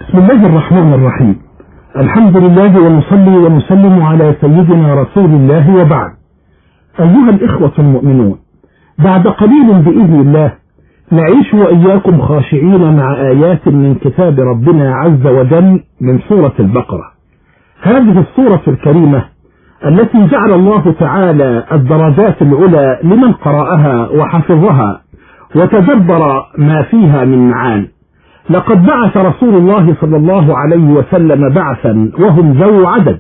بسم الله الرحمن الرحيم. الحمد لله ونصلي ونسلم على سيدنا رسول الله وبعد. أيها الإخوة المؤمنون، بعد قليل بإذن الله نعيش وإياكم خاشعين مع آيات من كتاب ربنا عز وجل من سورة البقرة. هذه السورة الكريمة التي جعل الله تعالى الدرجات العلى لمن قرأها وحفظها وتدبر ما فيها من معاني. لقد بعث رسول الله صلى الله عليه وسلم بعثا وهم ذو عدد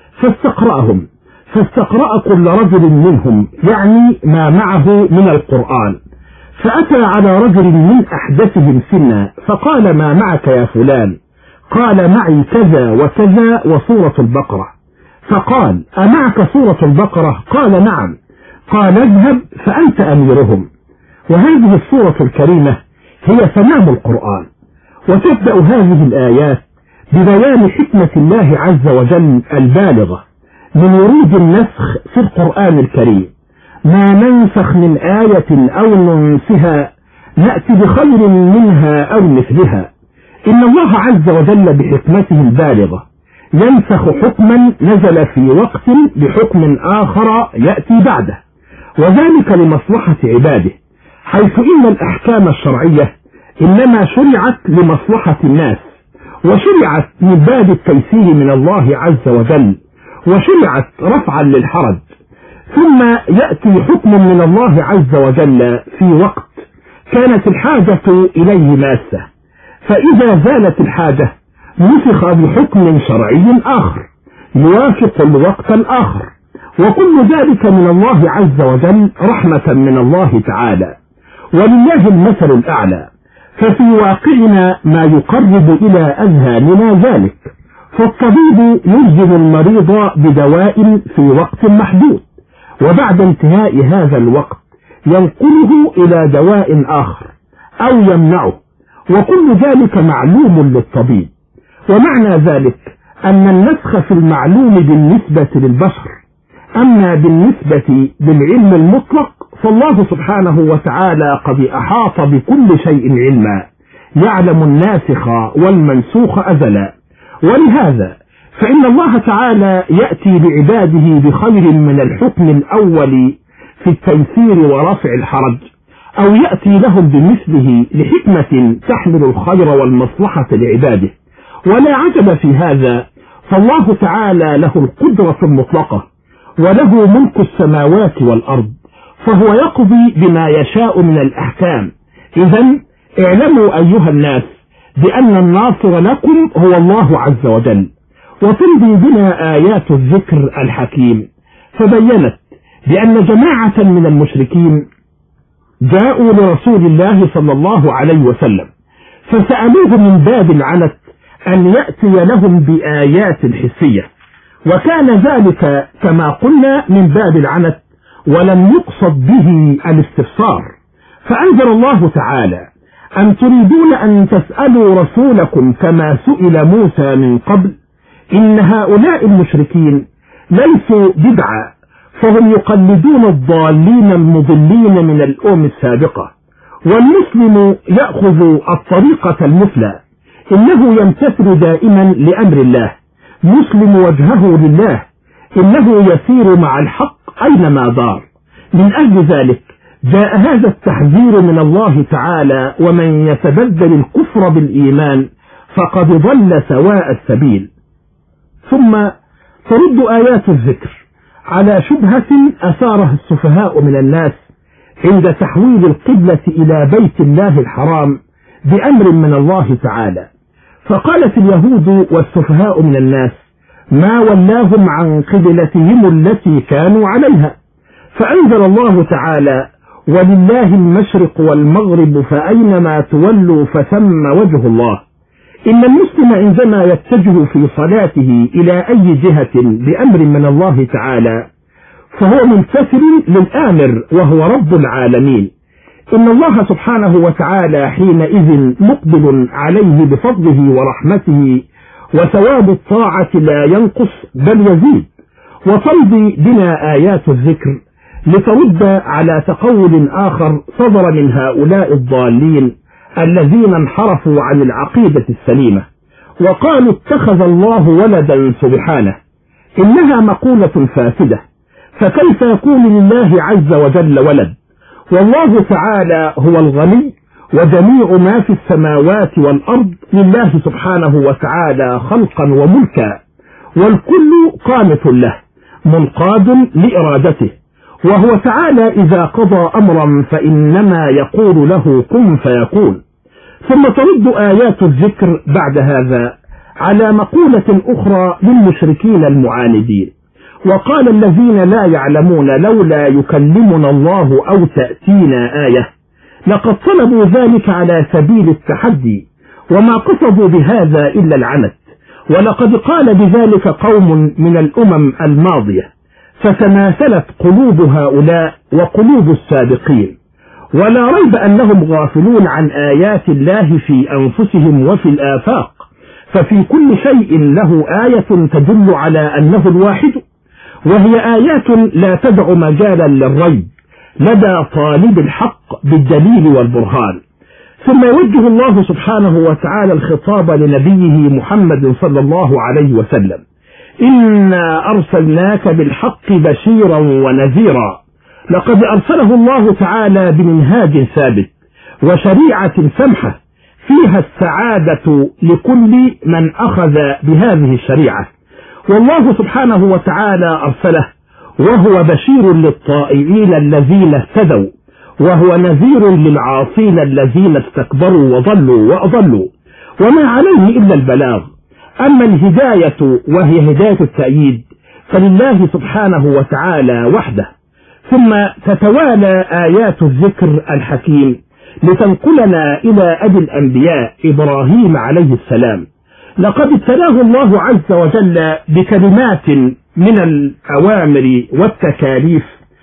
فاستقرأ كل رجل منهم يعني ما معه من القرآن، فأتى على رجل من أحدثهم سنا فقال: ما معك يا فلان؟ قال: معي كذا وكذا وسورة البقرة. فقال: أمعك سورة البقرة؟ قال: نعم. قال: اذهب فأنت أميرهم. وهذه السورة الكريمة هي تمام القرآن، وتبدأ هذه الآيات ببيان حكمة الله عز وجل البالغة من ورود النسخ في القرآن الكريم. ما ننسخ من آية أو ننسها نأتي بخير منها أو مثلها. إن الله عز وجل بحكمته البالغة ينسخ حكما نزل في وقت بحكم آخر يأتي بعده، وذلك لمصلحة عباده، حيث إن الأحكام الشرعية إنما شرعت لمصلحة الناس، وشرعت من باب التيسير من الله عز وجل، وشرعت رفعا للحرج. ثم يأتي حكم من الله عز وجل في وقت كانت الحاجة إليه ماسة، فإذا زالت الحاجة نسخ بحكم شرعي آخر يوافق الوقت الآخر، وكل ذلك من الله عز وجل رحمة من الله تعالى، ولله المثل الأعلى. ففي واقعنا ما يقرب إلى أذهاننا ذلك، فالطبيب يلزم المريض بدواء في وقت محدود، وبعد انتهاء هذا الوقت ينقله إلى دواء آخر أو يمنعه، وكل ذلك معلوم للطبيب. ومعنى ذلك أن النسخ في المعلوم بالنسبة للبشر، أما بالنسبة للعلم المطلق فالله سبحانه وتعالى قد أحاط بكل شيء علما، يعلم الناسخ والمنسوخ أزلا. ولهذا فإن الله تعالى يأتي بعباده بخير من الحكم الأول في التيسير ورفع الحرج، أو يأتي لهم بمثله لحكمة تحمل الخير والمصلحة لعباده. ولا عجب في هذا، فالله تعالى له القدرة المطلقة، وله ملك السماوات والأرض، فهو يقضي بما يشاء من الأحكام. إذن اعلموا أيها الناس بأن الناصر لكم هو الله عز وجل. وتمضي بنا آيات الذكر الحكيم، فبينت بأن جماعة من المشركين جاءوا لرسول الله صلى الله عليه وسلم فسألوه من باب العنت أن يأتي لهم بآيات حسية، وكان ذلك كما قلنا من باب العنت، ولم يقصد به الاستفسار. فأنزل الله تعالى: أم تريدون أن تسألوا رسولكم كما سئل موسى من قبل؟ إن هؤلاء المشركين ليسوا بدعا، فهم يقلدون الضالين المضلين من الأمم السابقة، والمسلم يأخذ الطريقة المثلى، إنه يمتثل دائما لأمر الله، مسلم وجهه لله، إنه يسير مع الحق أينما دار. من أجل ذلك جاء هذا التحذير من الله تعالى: ومن يتبدل الكفر بالإيمان فقد ضل سواء السبيل. ثم ترد آيات الذكر على شبهة أثارها السفهاء من الناس عند تحويل القبلة إلى بيت الله الحرام بأمر من الله تعالى. فقالت اليهود والسفهاء من الناس: ما ولاهم عن قبلتهم التي كانوا عليها. فأنزل الله تعالى: ولله المشرق والمغرب فأينما تولوا فثم وجه الله. إن المسلم عندما يتجه في صلاته إلى أي جهة بأمر من الله تعالى فهو ممتثل للآمر وهو رب العالمين. إن الله سبحانه وتعالى حينئذ مقبل عليه بفضله ورحمته، وثواب الطاعة لا ينقص بل يزيد. وتمضي بنا آيات الذكر لترد على تقول آخر صدر من هؤلاء الضالين الذين انحرفوا عن العقيدة السليمة، وقالوا اتخذ الله ولدا سبحانه، إنها مقولة فاسدة، فكيف يكون لله عز وجل ولد؟ والله تعالى هو الغني، وجميع ما في السماوات والأرض لله سبحانه وتعالى خلقا وملكا، والكل قانت له منقاد لإرادته، وهو تعالى إذا قضى أمرا فإنما يقول له كن فيكون. ثم ترد آيات الذكر بعد هذا على مقولة أخرى للمشركين المعاندين، وقال الذين لا يعلمون لولا يكلمنا الله أو تأتينا آية، لقد طلبوا ذلك على سبيل التحدي، وما قصدوا بهذا إلا العنت، ولقد قال بذلك قوم من الأمم الماضية، فتماثلت قلوب هؤلاء وقلوب السابقين، ولا ريب أنهم غافلون عن آيات الله في أنفسهم وفي الآفاق، ففي كل شيء له آية تدل على أنه الواحد، وهي آيات لا تدع مجالا للريب لدى طالب الحق بالدليل والبرهان. ثم يوجه الله سبحانه وتعالى الخطاب لنبيه محمد صلى الله عليه وسلم: إنا أرسلناك بالحق بشيرا ونذيرا. لقد أرسله الله تعالى بمنهاج ثابت وشريعة سمحة فيها السعادة لكل من أخذ بهذه الشريعة، والله سبحانه وتعالى أرسله وهو بشير للطائعين الذين اهتدوا، وهو نذير للعاصين الذين استكبروا وضلوا وأضلوا، وما عليه إلا البلاغ. أما الهداية وهي هداية التأييد فلله سبحانه وتعالى وحده. ثم تتوالى آيات الذكر الحكيم لتنقلنا إلى أبي الأنبياء إبراهيم عليه السلام. لقد ابتلاه الله عز وجل بكلمات من الأوامر والتكاليف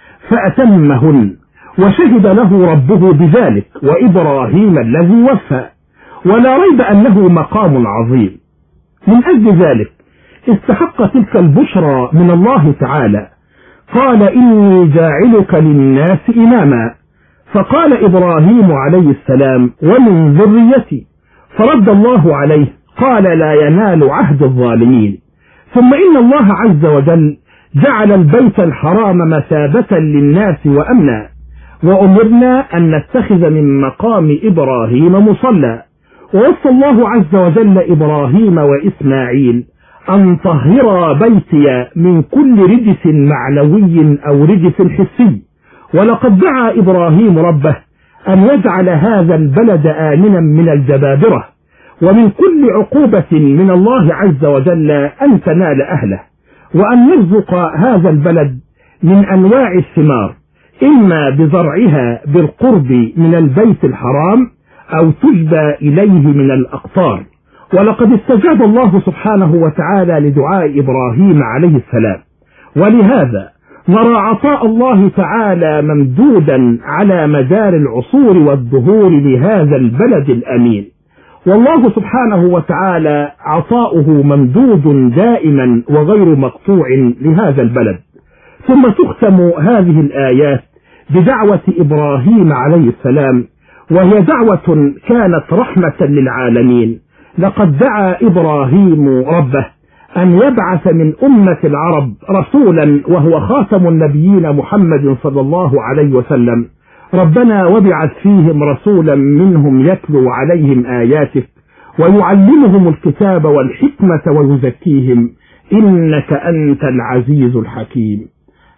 فأتمهن، وشهد له ربه بذلك، وإبراهيم الذي وفى، ولا ريب أنه مقام عظيم. من أجل ذلك استحق تلك البشرى من الله تعالى. قال إني جاعلك للناس إماما، فقال إبراهيم عليه السلام ومن ذريتي، فرد الله عليه قال لا ينال عهد الظالمين. ثم إن الله عز وجل جعل البيت الحرام مثابة للناس وأمنا، وأمرنا أن نتخذ من مقام إبراهيم مصلى، ووصى الله عز وجل إبراهيم وإسماعيل أن طهر بيتي من كل رجس معنوي أو رجس حسي. ولقد دعا إبراهيم ربه أن يجعل هذا البلد آمنا من الجبابرة ومن كل عقوبة من الله عز وجل أن تنال أهله، وأن يرزق هذا البلد من أنواع الثمار، إما بزرعها بالقرب من البيت الحرام أو تجبى إليه من الأقطار. ولقد استجاب الله سبحانه وتعالى لدعاء إبراهيم عليه السلام، ولهذا نرى عطاء الله تعالى ممدودا على مدار العصور والدهور لهذا البلد الأمين، والله سبحانه وتعالى عطاؤه ممدود دائما وغير مقطوع لهذا البلد. ثم تختم هذه الآيات بدعوة إبراهيم عليه السلام، وهي دعوة كانت رحمة للعالمين. لقد دعا إبراهيم ربه أن يبعث من أمة العرب رسولا وهو خاتم النبيين محمد صلى الله عليه وسلم: ربنا وابعث فيهم رسولا منهم يتلو عليهم آياتك ويعلمهم الكتاب والحكمة ويزكيهم إنك أنت العزيز الحكيم.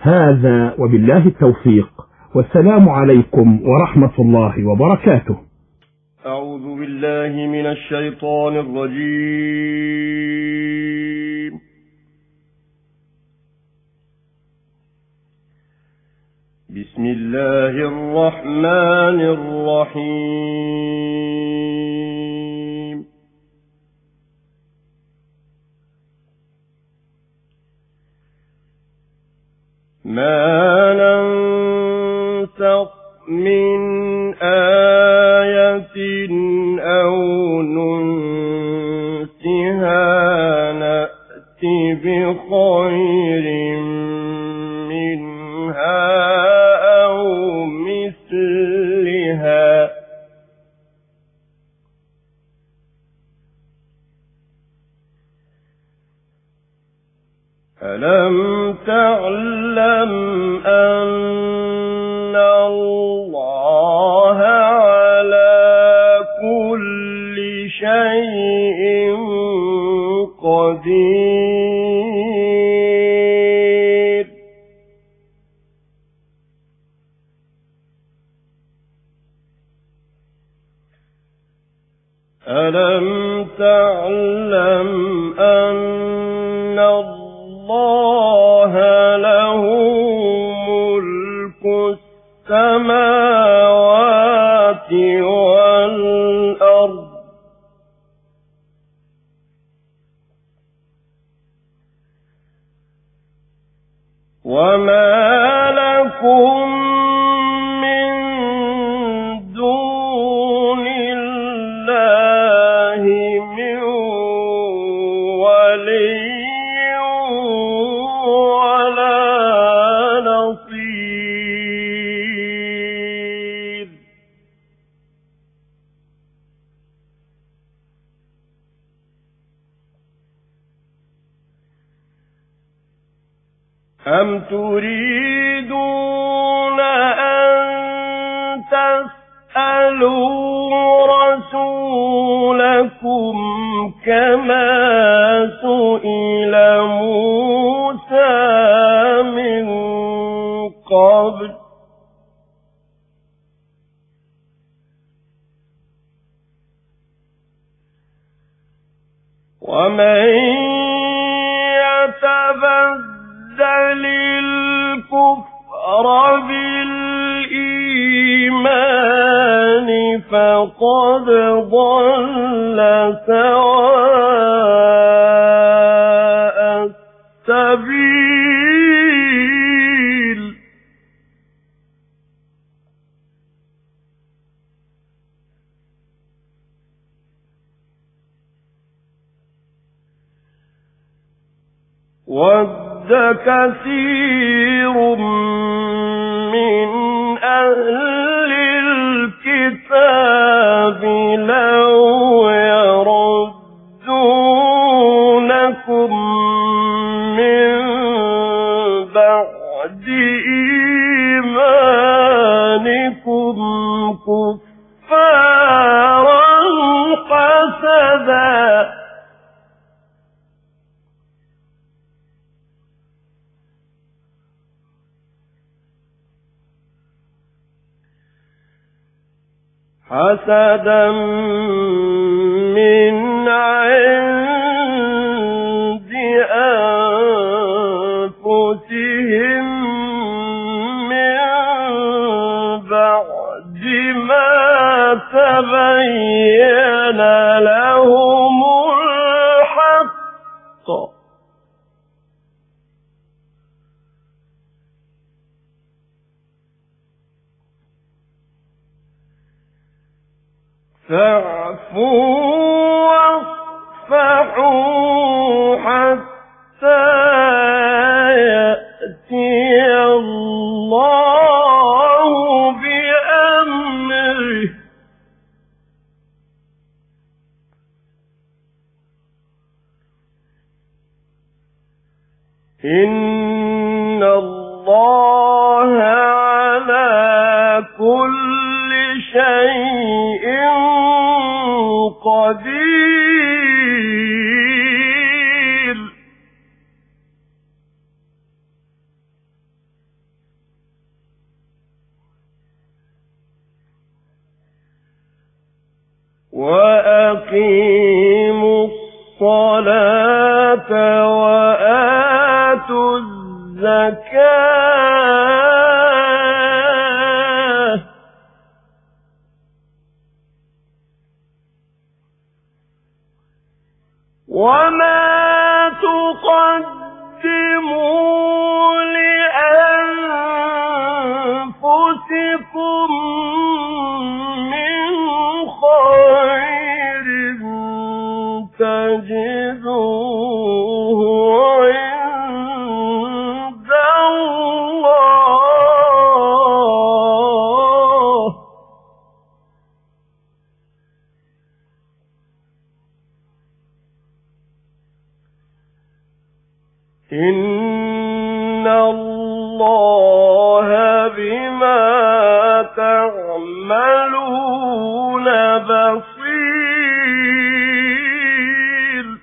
هذا وبالله التوفيق، والسلام عليكم ورحمة الله وبركاته. أعوذ بالله من الشيطان الرجيم. بسم الله الرحمن الرحيم. ما ننسخ من آية أو ننسها نأت بخير منها أو مثلها ألم تعلم أن الله على كل شيء قدير ألم تعلم أن الله له ملك السماوات والأرض وما لكم من دون الله من ولي ولا نصير أم تريدون أن تسألوا رسولكم كما سئل موسى من قبل ومن يتبدل الكفر بالإيمان فقد ضل سواء السبيل ود كثير من أهل الكتاب لو يردونكم من بعد إيمانكم كفارا حسدا حسدا من عند أنفسهم من بعد ما تبين لهم الحق فاعفوا واصفحوا حتى يأتي الله بأمره إن الله على كل شيء قدير وأقيموا الصلاة وآتوا الزكاة وما تقدموا لأنفسكم من خير تجدوه عند الله إن الله بما تعملون بصير.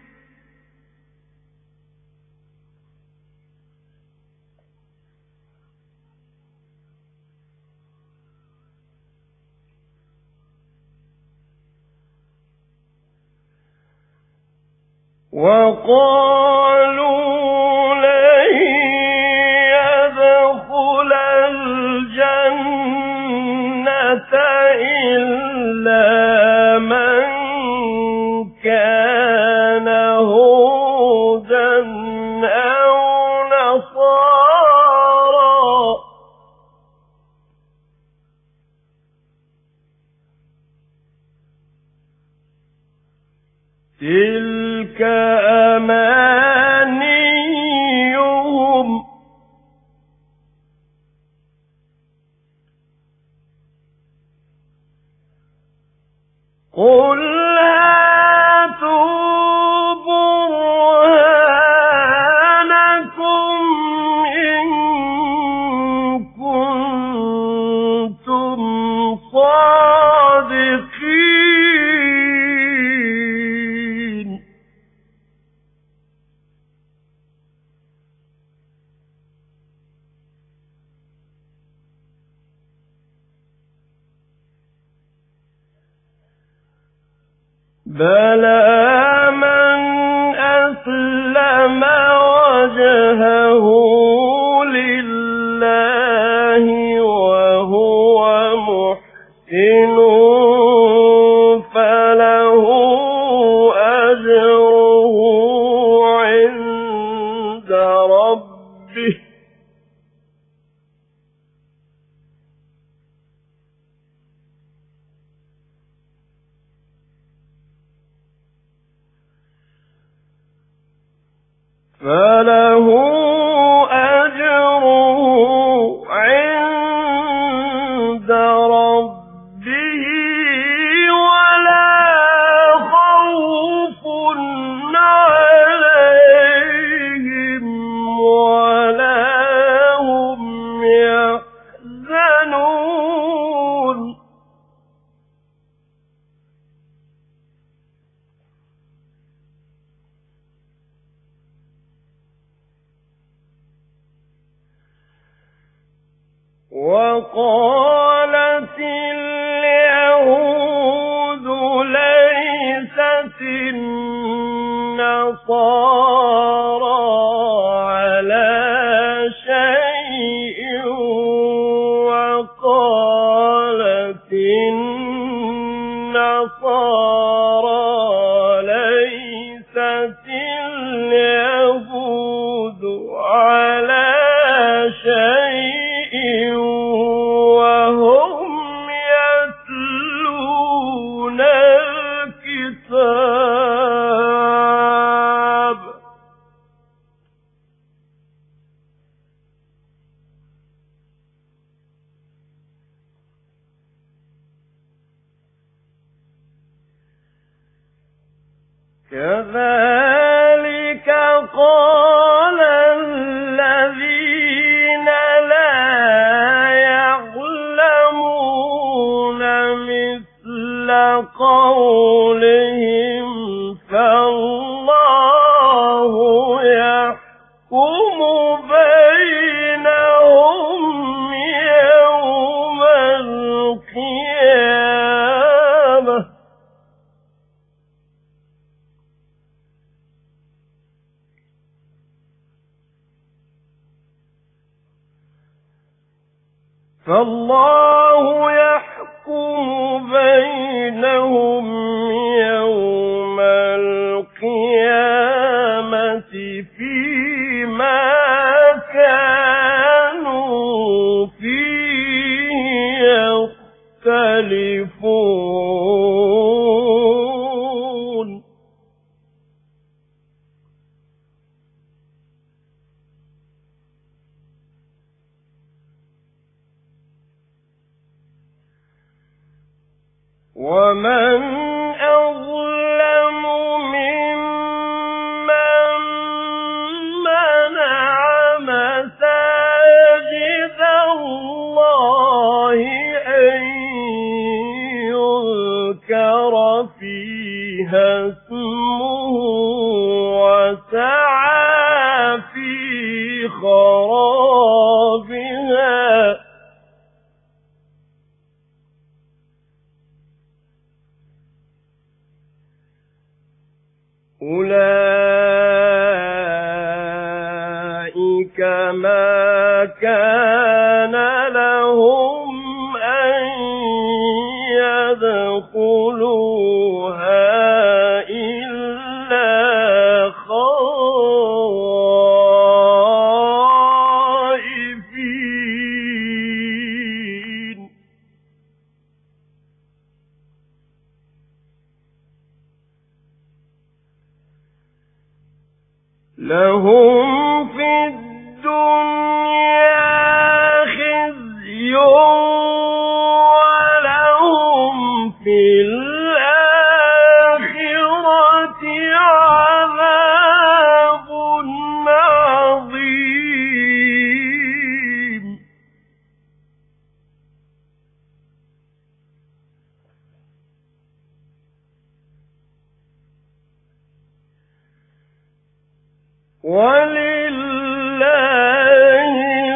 وقالوا لن يدخل الجنة إلا من كان هودا أو نصارى تلك أمانيهم قل هاتوا برهانكم إن كنتم صادقين. بلى من أسلم وجهه لله وهو محسن فله أجره عند ربه ولا خوف عليهم ولا هم يحزنون. وقالت اليهود ليست النصارى على شيء وقالت النصارى ليست اليهود على شيء وهم يتلون الكتاب. كذلك قال الذين لا يعلمون مثل قولهم فالله يحكم بينهم يوم القيامة فالله يحكم بينهم يوم القيامة فيما كانوا فيه يختلفون. ومن أظلم ممن منع اسمه وسعى في خرابها أولئك ما كان لهم أن يدخلوها إلا خائفين لهم في الدنيا خزي ولهم في الآخرة عذاب عظيم ولله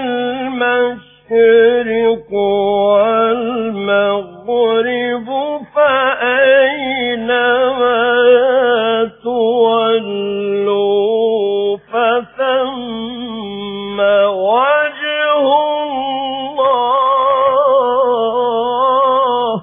المشرق والمغرب فأينما تولوا فثم وجه الله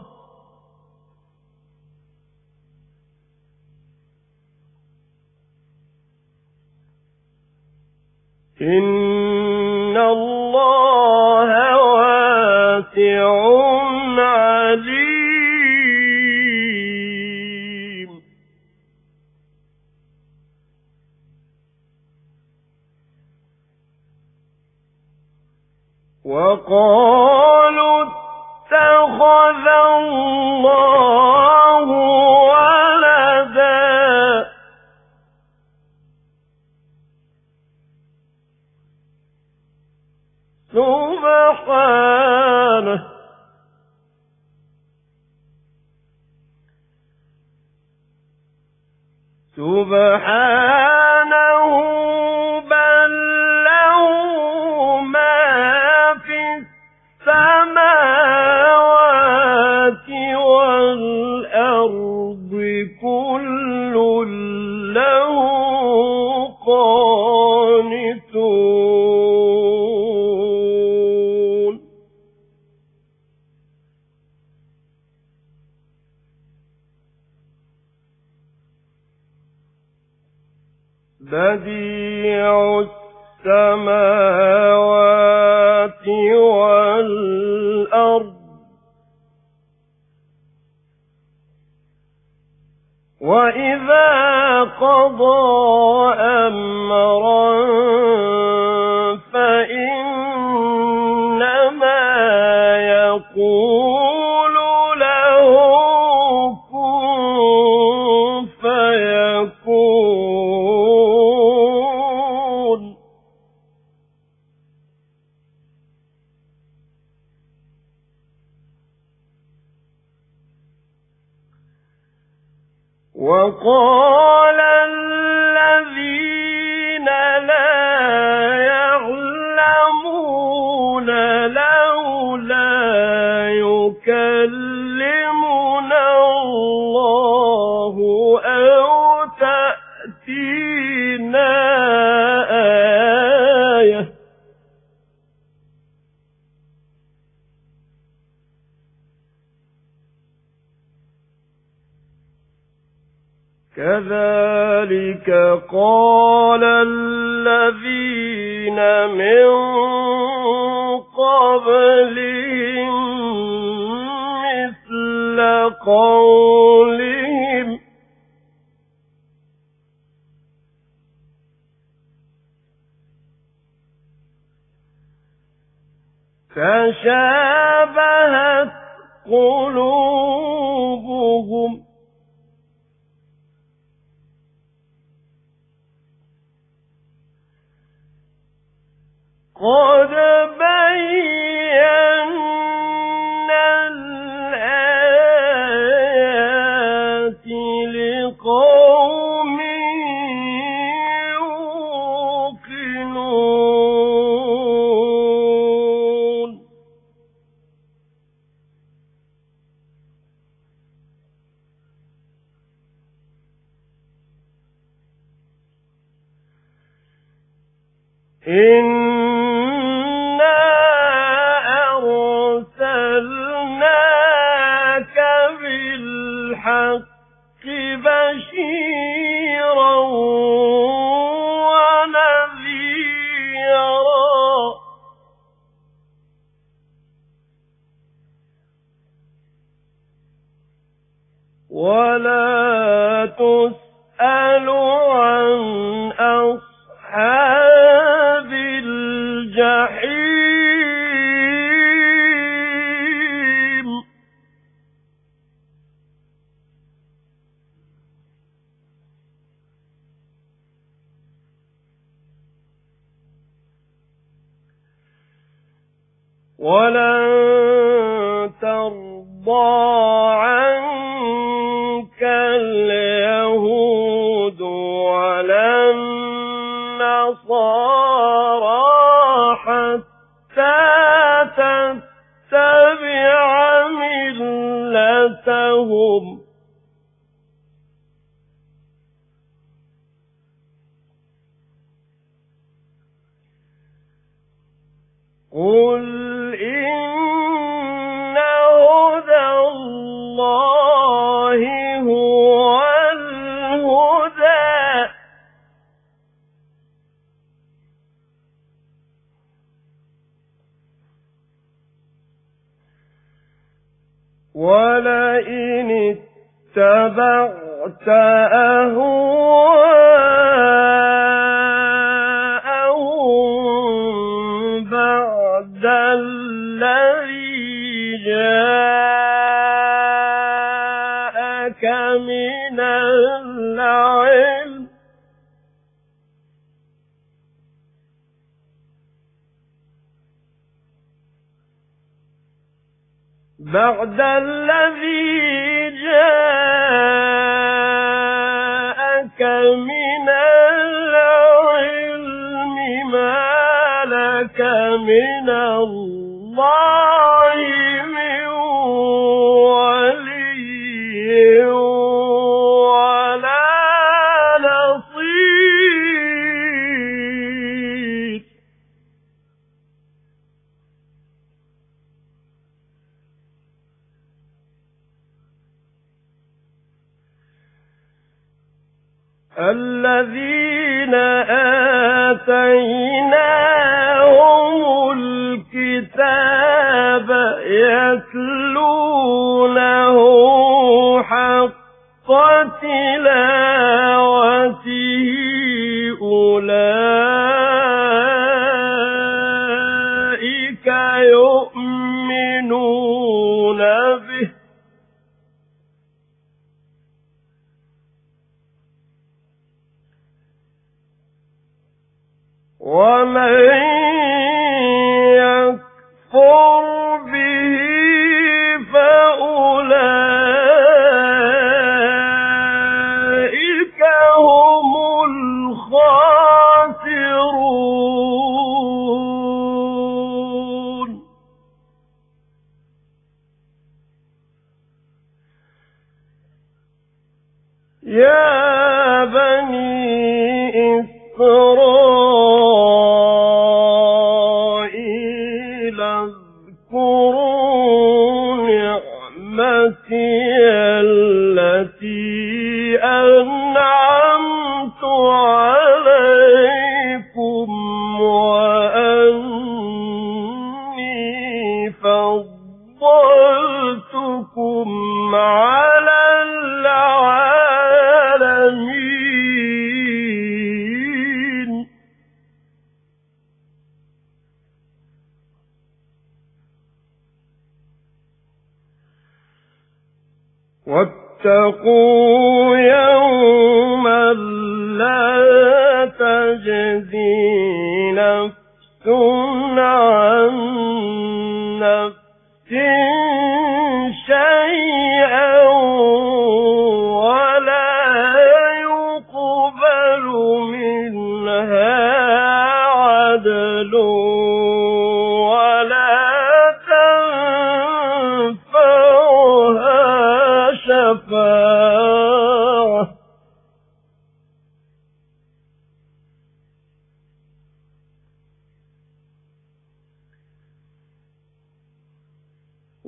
إن الله واسع عليم وقالوا اتخذ الله ولدا سبحانه بل له ما في السماوات والأرض كل له قانتون بديع السماوات والأرض وإذا قضى أمرا فإنما يقول له كن فيكون وقال الذين لا يعلمون لولا يكلمنا الله أو تأتينا آية كذلك قال الذين من قبلهم مثل قولهم فشابهت قلوبهم قد بينا الآيات لقوم لقوم يوقنون إنا أرسلناك بالحق بشيرا ونذيرا ولا تسأل عن أصحاب الجحيم ولن ترضى عنك اليهود ولا النصارى حتى تتبع ملتهم قل إن هدى الله هو الهدى ولئن اتبعت أهواءهم بعد الذي جاءك من العلم ما لك من الله من ولي ولا نصير الذين آتيناهم الكتاب يتلونه حق تلاوته أولئك يؤمنون به ومن يكفر به فأولئك هم الخاسرون يا بني إسرائيل اذكروا نعمتي التي أنعمت عليكم وأني فضلتكم على العالمين واتقوا يوما لا تجزي نفس عن نفس شيئا ولا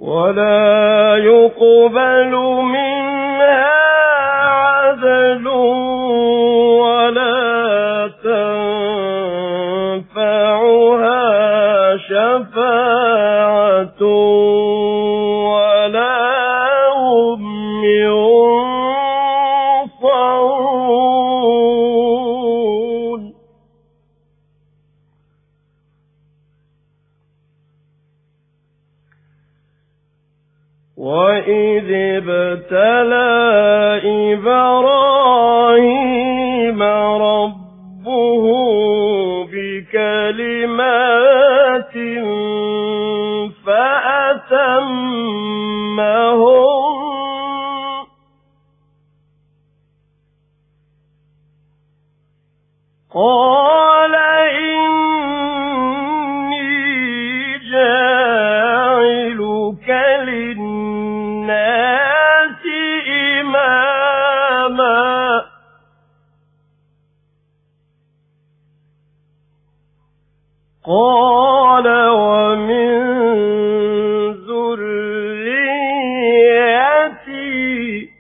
ولا يقبل منها عدل ولا تنفعها شفاعة ولا هم ينصرون. وإذ ابتلى إبراهيم ربه بكلمات فأتمهن قال إني جاعلك للناس إماما قال ومن ذريتي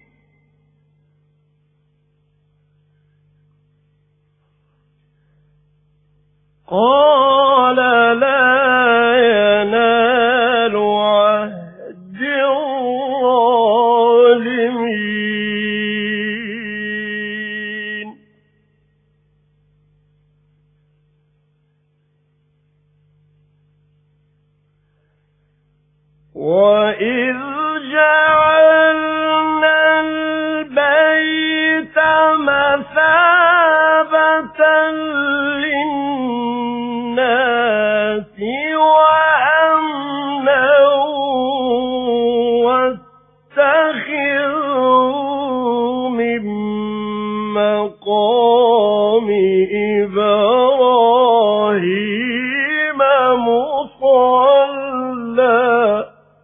قال لا ينال عهد الظالمين. وإذ جعلنا البيت مثابة للناس وأمنا واتخذوا من مقام إبراهيم مصلى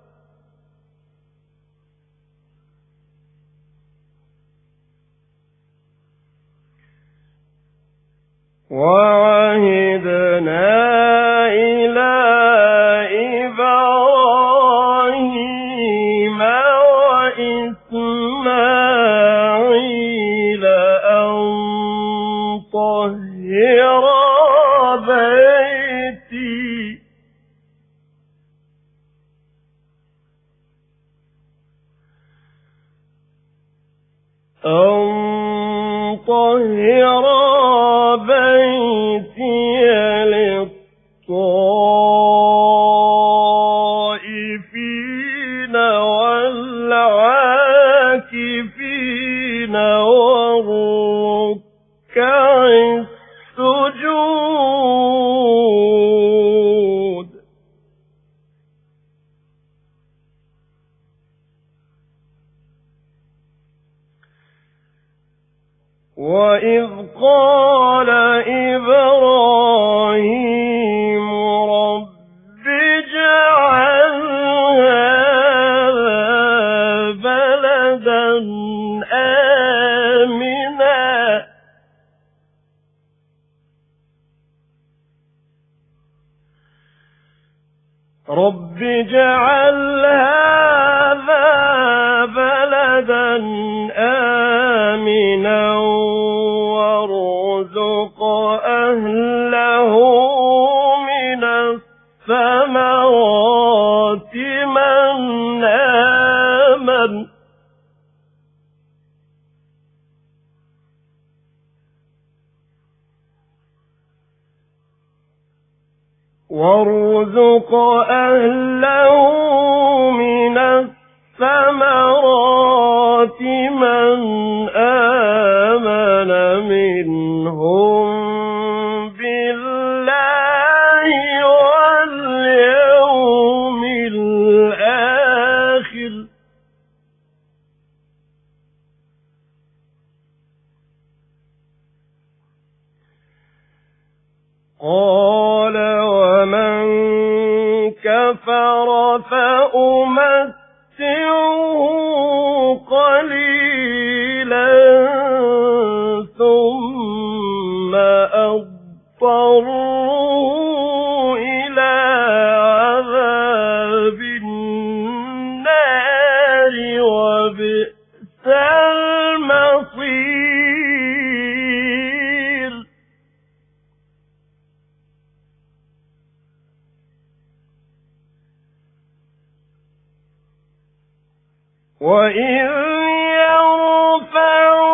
وعهدنا إلى إبراهيم وإسماعيل أن طهر بيتي للطائفين والعاكفين والركع السجود. وإذ قال إبراهيم رب اجعل هذا بلدا آمنا رب اجعل هذا بلدا آمنا وارزق أهله من الثمرات من آمن وارزق أهله من الثمرات من آمن منهم بالله واليوم الآخر قال ومن كفر فأمتعه قليلا ثم أضطره إلى عذاب النار وإذ يرفع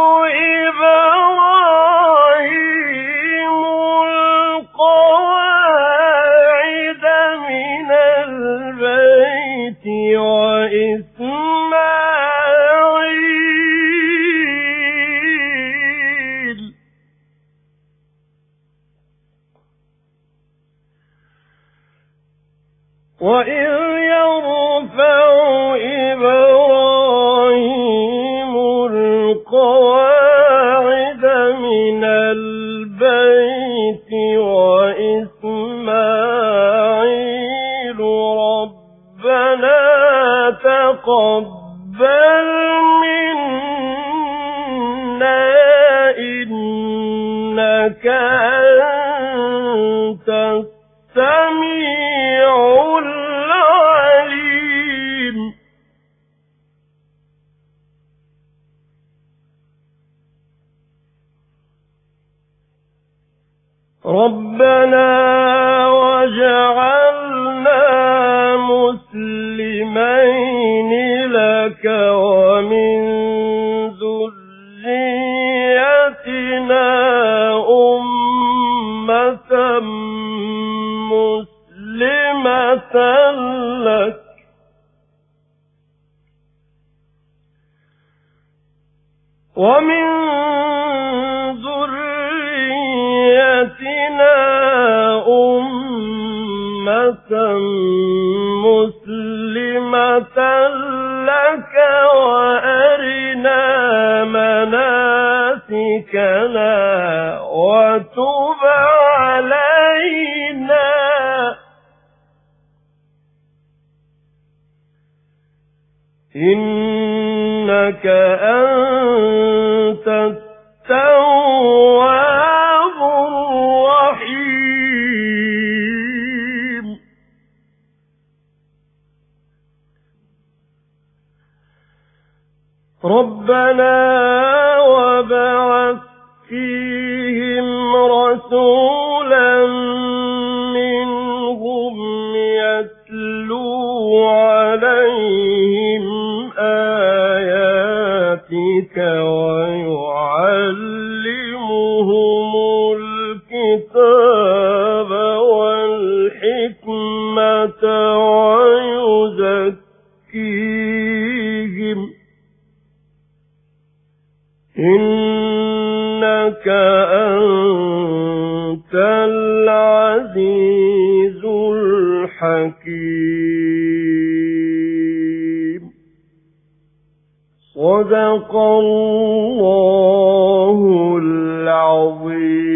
إبراهيم القواعد من البيت وإذ يرفع إبراهيم القواعد من البيت وإسماعيل ربنا تقبل منا إنك أنت السميع العليم. ربنا واجعلنا مسلمين لك ومن ذريتنا أمة مسلمة لك ومن ذريتنا أمة مسلمة لك وأرنا مناسكنا وتب علينا إنك أنت التواب الرحيم. ربنا وابعث فيهم رسولا منهم يتلو عليهم آياتك ويعلمهم الكتاب والحكمة ويزكيهم إنك أنت العزيز الحكيم. صدق الله العظيم.